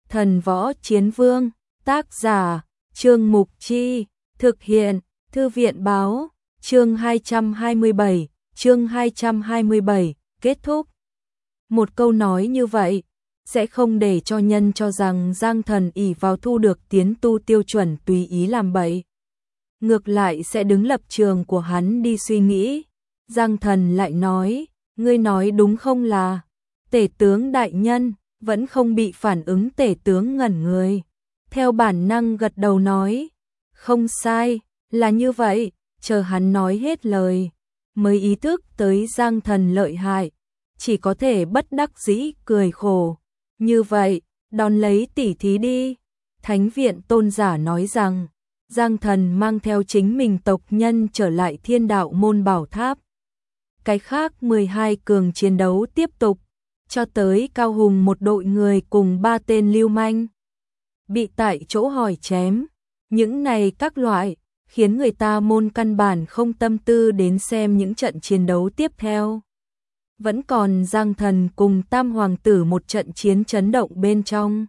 Thần Võ Chiến Vương, tác giả, Trương Mục Chi, thực hiện, Thư viện báo, chương 227, kết thúc. Một câu nói như vậy, sẽ không để cho nhân cho rằng Giang Thần ỷ vào thu được tiến tu tiêu chuẩn tùy ý làm bậy. Ngược lại sẽ đứng lập trường của hắn đi suy nghĩ. Giang Thần lại nói, ngươi nói đúng không là, tể tướng đại nhân, vẫn không bị phản ứng. Tể tướng ngẩn người, theo bản năng gật đầu nói, không sai, là như vậy. Chờ hắn nói hết lời, mới ý thức tới Giang Thần lợi hại, chỉ có thể bất đắc dĩ cười khổ. Như vậy, đón lấy tỉ thí đi. Thánh viện tôn giả nói rằng, Giang Thần mang theo chính mình tộc nhân trở lại Thiên Đạo môn bảo tháp. Cái khác 12 cường chiến đấu tiếp tục, cho tới Cao Hùng một đội người cùng 3 tên lưu manh bị tại chỗ hỏi chém. Những này các loại khiến người ta môn căn bản không tâm tư đến xem những trận chiến đấu tiếp theo. Vẫn còn Giang Thần cùng Tam Hoàng tử một trận chiến chấn động bên trong.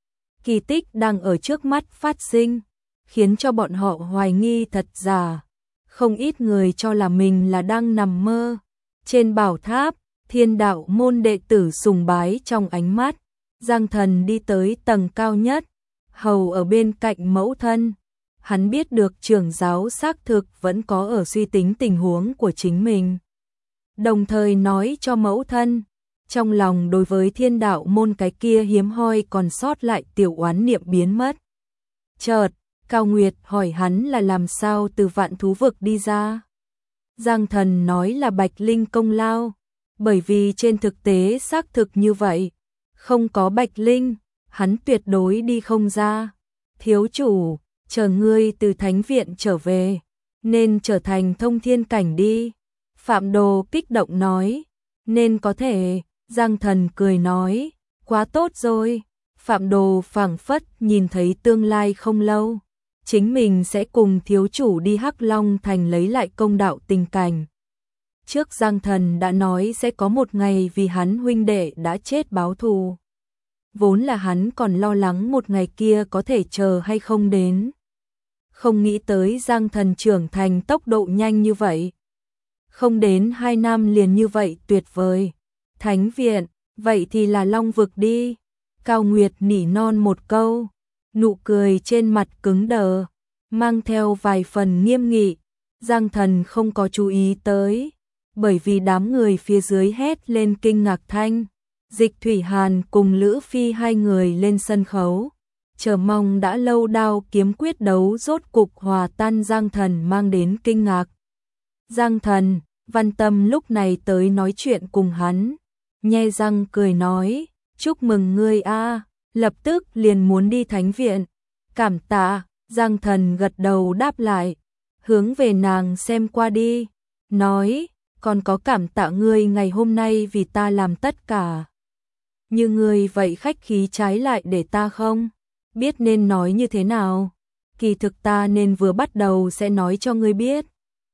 Kỳ tích đang ở trước mắt phát sinh, khiến cho bọn họ hoài nghi thật giả. Không ít người cho là mình là đang nằm mơ. Trên bảo tháp, Thiên Đạo môn đệ tử sùng bái trong ánh mắt. Giang Thần đi tới tầng cao nhất, hầu ở bên cạnh mẫu thân. Hắn biết được trưởng giáo xác thực vẫn có ở suy tính tình huống của chính mình. Đồng thời nói cho mẫu thân, trong lòng đối với Thiên Đạo môn cái kia hiếm hoi còn sót lại tiểu oán niệm biến mất. Chợt, Cao Nguyệt hỏi hắn là làm sao từ Vạn Thú Vực đi ra. Giang Thần nói là Bạch Linh công lao, bởi vì trên thực tế xác thực như vậy. Không có Bạch Linh, hắn tuyệt đối đi không ra. Thiếu chủ, chờ ngươi từ thánh viện trở về, nên trở thành thông thiên cảnh đi. Phạm Đồ kích động nói, nên có thể. Giang Thần cười nói, quá tốt rồi. Phạm Đồ phảng phất nhìn thấy tương lai không lâu, chính mình sẽ cùng thiếu chủ đi Hắc Long Thành lấy lại công đạo tình cảnh. Trước Giang Thần đã nói sẽ có một ngày vì hắn huynh đệ đã chết báo thù. Vốn là hắn còn lo lắng một ngày kia có thể chờ hay không đến. Không nghĩ tới Giang Thần trưởng thành tốc độ nhanh như vậy. Không đến 2 năm liền như vậy tuyệt vời. Thánh viện, vậy thì là Long Vực đi. Cao Nguyệt nỉ non một câu, nụ cười trên mặt cứng đờ, mang theo vài phần nghiêm nghị. Giang Thần không có chú ý tới, bởi vì đám người phía dưới hét lên kinh ngạc thanh. Dịch Thủy Hàn cùng Lữ Phi hai người lên sân khấu, chờ mong đã lâu đao kiếm quyết đấu rốt cục hòa tan Giang Thần mang đến kinh ngạc. Giang Thần, Văn Tâm lúc này tới nói chuyện cùng hắn, nhe răng cười nói, chúc mừng ngươi a, lập tức liền muốn đi thánh viện. Cảm tạ. Giang Thần gật đầu đáp lại, hướng về nàng xem qua đi, nói, còn có cảm tạ ngươi ngày hôm nay vì ta làm tất cả. Như ngươi vậy khách khí trái lại để ta không biết nên nói như thế nào. Kỳ thực ta nên vừa bắt đầu sẽ nói cho ngươi biết.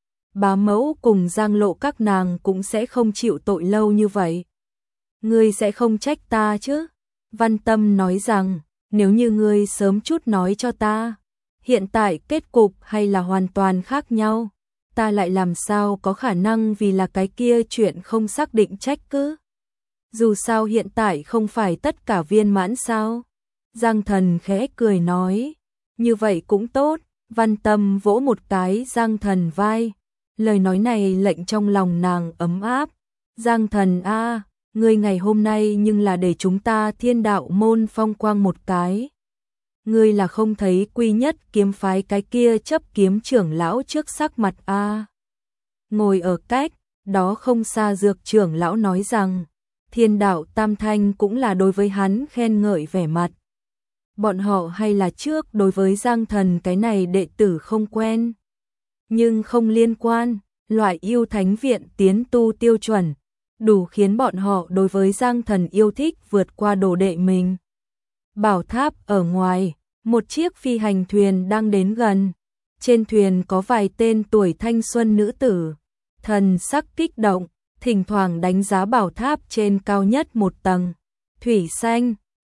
Bá mẫu cùng Giang Lộ các nàng cũng sẽ không chịu tội lâu như vậy. Ngươi sẽ không trách ta chứ? Văn Tâm nói rằng, nếu như ngươi sớm chút nói cho ta, hiện tại kết cục hay là hoàn toàn khác nhau, ta lại làm sao có khả năng vì là cái kia chuyện không xác định trách cứ. Dù sao hiện tại không phải tất cả viên mãn sao? Giang Thần khẽ cười nói, như vậy cũng tốt. Văn Tâm vỗ một cái Giang Thần vai, lời nói này lệnh trong lòng nàng ấm áp. Giang Thần a, ngươi ngày hôm nay nhưng là để chúng ta Thiên Đạo môn phong quang một cái. Ngươi là không thấy Quy Nhất kiếm phái cái kia chấp kiếm trưởng lão trước sắc mặt a. Ngồi ở cách đó không xa Dược trưởng lão nói rằng, Thiên Đạo Tam Thanh cũng là đối với hắn khen ngợi vẻ mặt. Bọn họ hay là trước đối với Giang Thần cái này đệ tử không quen. Nhưng không liên quan, loại yêu thánh viện tiến tu tiêu chuẩn, đủ khiến bọn họ đối với Giang Thần yêu thích vượt qua đồ đệ mình. Bảo tháp ở ngoài, một chiếc phi hành thuyền đang đến gần. Trên thuyền có vài tên tuổi thanh xuân nữ tử, thần sắc kích động, thỉnh thoảng đánh giá bảo tháp trên cao nhất một tầng. Thủy xanh,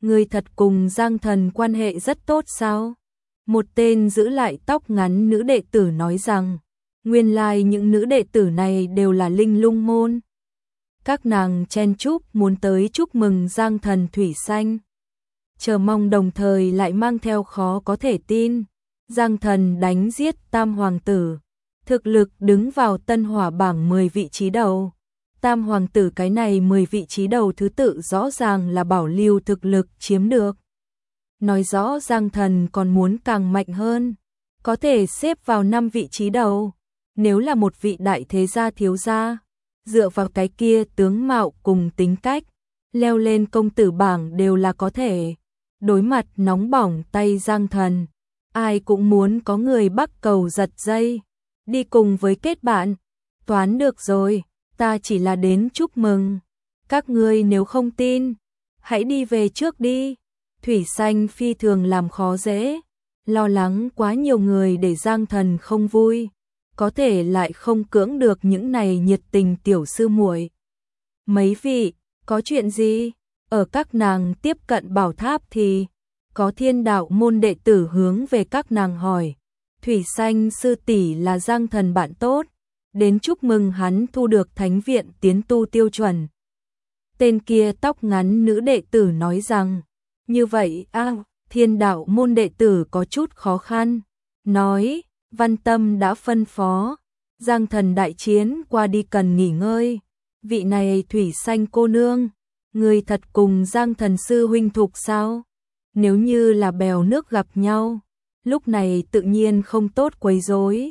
Ngươi thật cùng Giang Thần quan hệ rất tốt sao? Một tên giữ lại tóc ngắn nữ đệ tử nói rằng, nguyên lai những nữ đệ tử này đều là Linh Lung môn. Các nàng chen chúc muốn tới chúc mừng Giang Thần Thủy Xanh. Chờ mong đồng thời lại mang theo khó có thể tin. Giang Thần đánh giết Tam Hoàng tử, thực lực đứng vào Tân Hỏa bảng 10 vị trí đầu. Tam Hoàng tử cái này 10 vị trí đầu thứ tự rõ ràng là bảo lưu thực lực chiếm được. Nói rõ Giang Thần còn muốn càng mạnh hơn, có thể xếp vào 5 vị trí đầu. Nếu là một vị đại thế gia thiếu gia, dựa vào cái kia tướng mạo cùng tính cách, leo lên công tử bảng đều là có thể. Đối mặt nóng bỏng tay Giang Thần, ai cũng muốn có người bắt cầu giật dây, đi cùng với kết bạn. Toán được rồi, ta chỉ là đến chúc mừng. Các ngươi nếu không tin, hãy đi về trước đi. Thủy Xanh phi thường làm khó dễ, lo lắng quá nhiều người để Giang Thần không vui, có thể lại không cưỡng được những này nhiệt tình tiểu sư muội. Mấy vị, có chuyện gì? Ở các nàng tiếp cận bảo tháp thì có Thiên Đạo môn đệ tử hướng về các nàng hỏi. Thủy Xanh sư tỷ là Giang Thần bạn tốt, đến chúc mừng hắn thu được thánh viện tiến tu tiêu chuẩn. Tên kia tóc ngắn nữ đệ tử nói rằng, như vậy Thiên Đạo môn đệ tử có chút khó khăn, nói, Văn Tâm đã phân phó, Giang Thần đại chiến qua đi cần nghỉ ngơi. Vị này Thủy Xanh cô nương, người thật cùng Giang Thần sư huynh thục sao? Nếu như là bèo nước gặp nhau, lúc này tự nhiên không tốt quấy rối.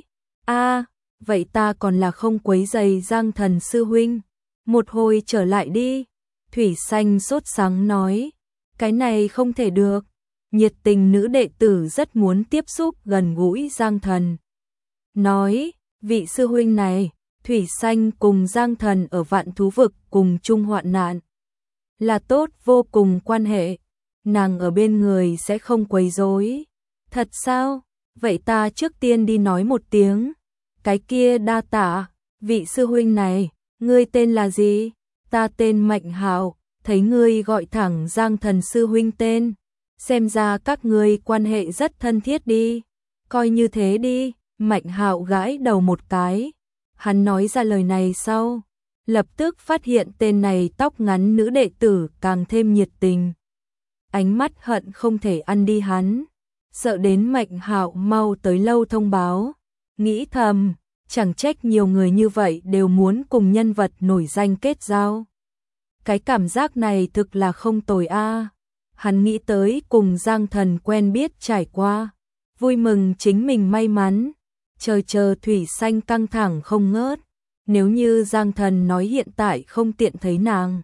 Vậy ta còn là không quấy rầy Giang Thần sư huynh, một hồi trở lại đi. Thủy Xanh sốt sắng nói, cái này không thể được. Nhiệt tình nữ đệ tử rất muốn tiếp xúc gần gũi Giang Thần. Nói, vị sư huynh này, Thủy Xanh cùng Giang Thần ở Vạn Thú Vực cùng chung hoạn nạn, là tốt vô cùng quan hệ, nàng ở bên người sẽ không quấy rối. Thật sao? Vậy ta trước tiên đi nói một tiếng. Cái kia đa tạ, vị sư huynh này, ngươi tên là gì? Ta tên Mạnh Hạo, thấy ngươi gọi thẳng Giang Thần sư huynh tên, xem ra các ngươi quan hệ rất thân thiết đi. Coi như thế đi. Mạnh Hạo gãi đầu một cái. Hắn nói ra lời này sau, lập tức phát hiện tên này tóc ngắn nữ đệ tử càng thêm nhiệt tình. Ánh mắt hận không thể ăn đi hắn, sợ đến Mạnh Hạo mau tới lâu thông báo. Nghĩ thầm, chẳng trách nhiều người như vậy đều muốn cùng nhân vật nổi danh kết giao. Cái cảm giác này thực là không tồi a. Hắn nghĩ tới cùng Giang Thần quen biết trải qua, vui mừng chính mình may mắn. Chờ Thủy Xanh căng thẳng không ngớt. Nếu như Giang Thần nói hiện tại không tiện thấy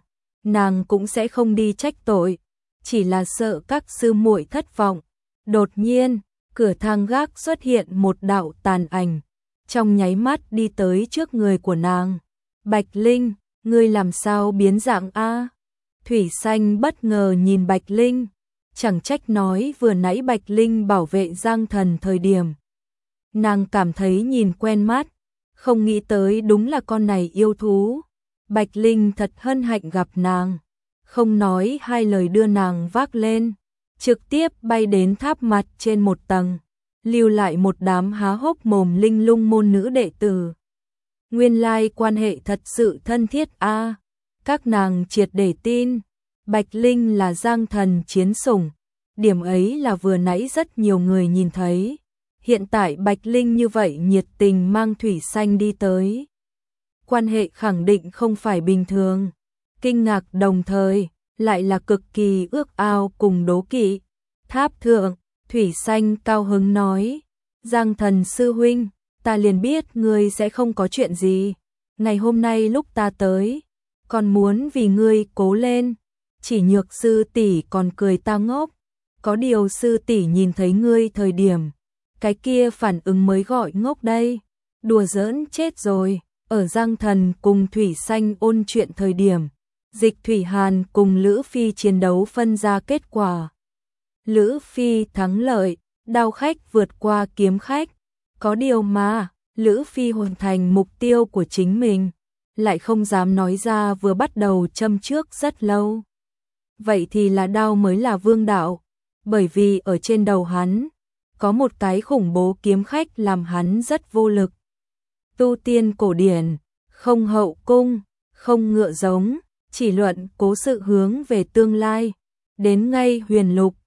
nàng cũng sẽ không đi trách tội, chỉ là sợ các sư muội thất vọng. Đột nhiên, cửa thang gác xuất hiện một đạo tàn ảnh, trong nháy mắt đi tới trước người của nàng. Bạch Linh, ngươi làm sao biến dạng a? Thủy Xanh bất ngờ nhìn Bạch Linh, chẳng trách nói vừa nãy Bạch Linh bảo vệ Giang Thần thời điểm, nàng cảm thấy nhìn quen mắt, không nghĩ tới đúng là con này yêu thú. Bạch Linh thật hân hạnh gặp nàng, không nói hai lời đưa nàng vác lên, trực tiếp bay đến tháp mặt trên một tầng, lưu lại một đám há hốc mồm Linh Lung môn nữ đệ tử. Nguyên lai quan hệ thật sự thân thiết a. Các nàng triệt để tin, Bạch Linh là Giang Thần chiến sủng, điểm ấy là vừa nãy rất nhiều người nhìn thấy. Hiện tại Bạch Linh như vậy nhiệt tình mang Thủy Xanh đi tới, quan hệ khẳng định không phải bình thường. Kinh ngạc đồng thời, lại là cực kỳ ước ao cùng đố kỵ. Tháp thượng, Thủy Xanh cao hứng nói, Giang Thần sư huynh, ta liền biết ngươi sẽ không có chuyện gì. Ngày hôm nay lúc ta tới, còn muốn vì ngươi cố lên. Chỉ Nhược sư tỷ còn cười ta ngốc, có điều sư tỷ nhìn thấy ngươi thời điểm, cái kia phản ứng mới gọi ngốc đây. Đùa giỡn chết rồi. Ở Giang Thần cùng Thủy Xanh ôn chuyện thời điểm, Dịch Thủy Hàn cùng Lữ Phi chiến đấu phân ra kết quả. Lữ Phi thắng lợi, đao khách vượt qua kiếm khách. Có điều mà, Lữ Phi hoàn thành mục tiêu của chính mình, lại không dám nói ra, vừa bắt đầu châm trước rất lâu. vậy thì là đao mới là vương đạo, bởi vì ở trên đầu hắn có một cái khủng bố kiếm khách làm hắn rất vô lực. Tu tiên cổ điển, không hậu cung, không ngựa giống, chỉ luận cố sự hướng về tương lai, đến ngay huyền lục,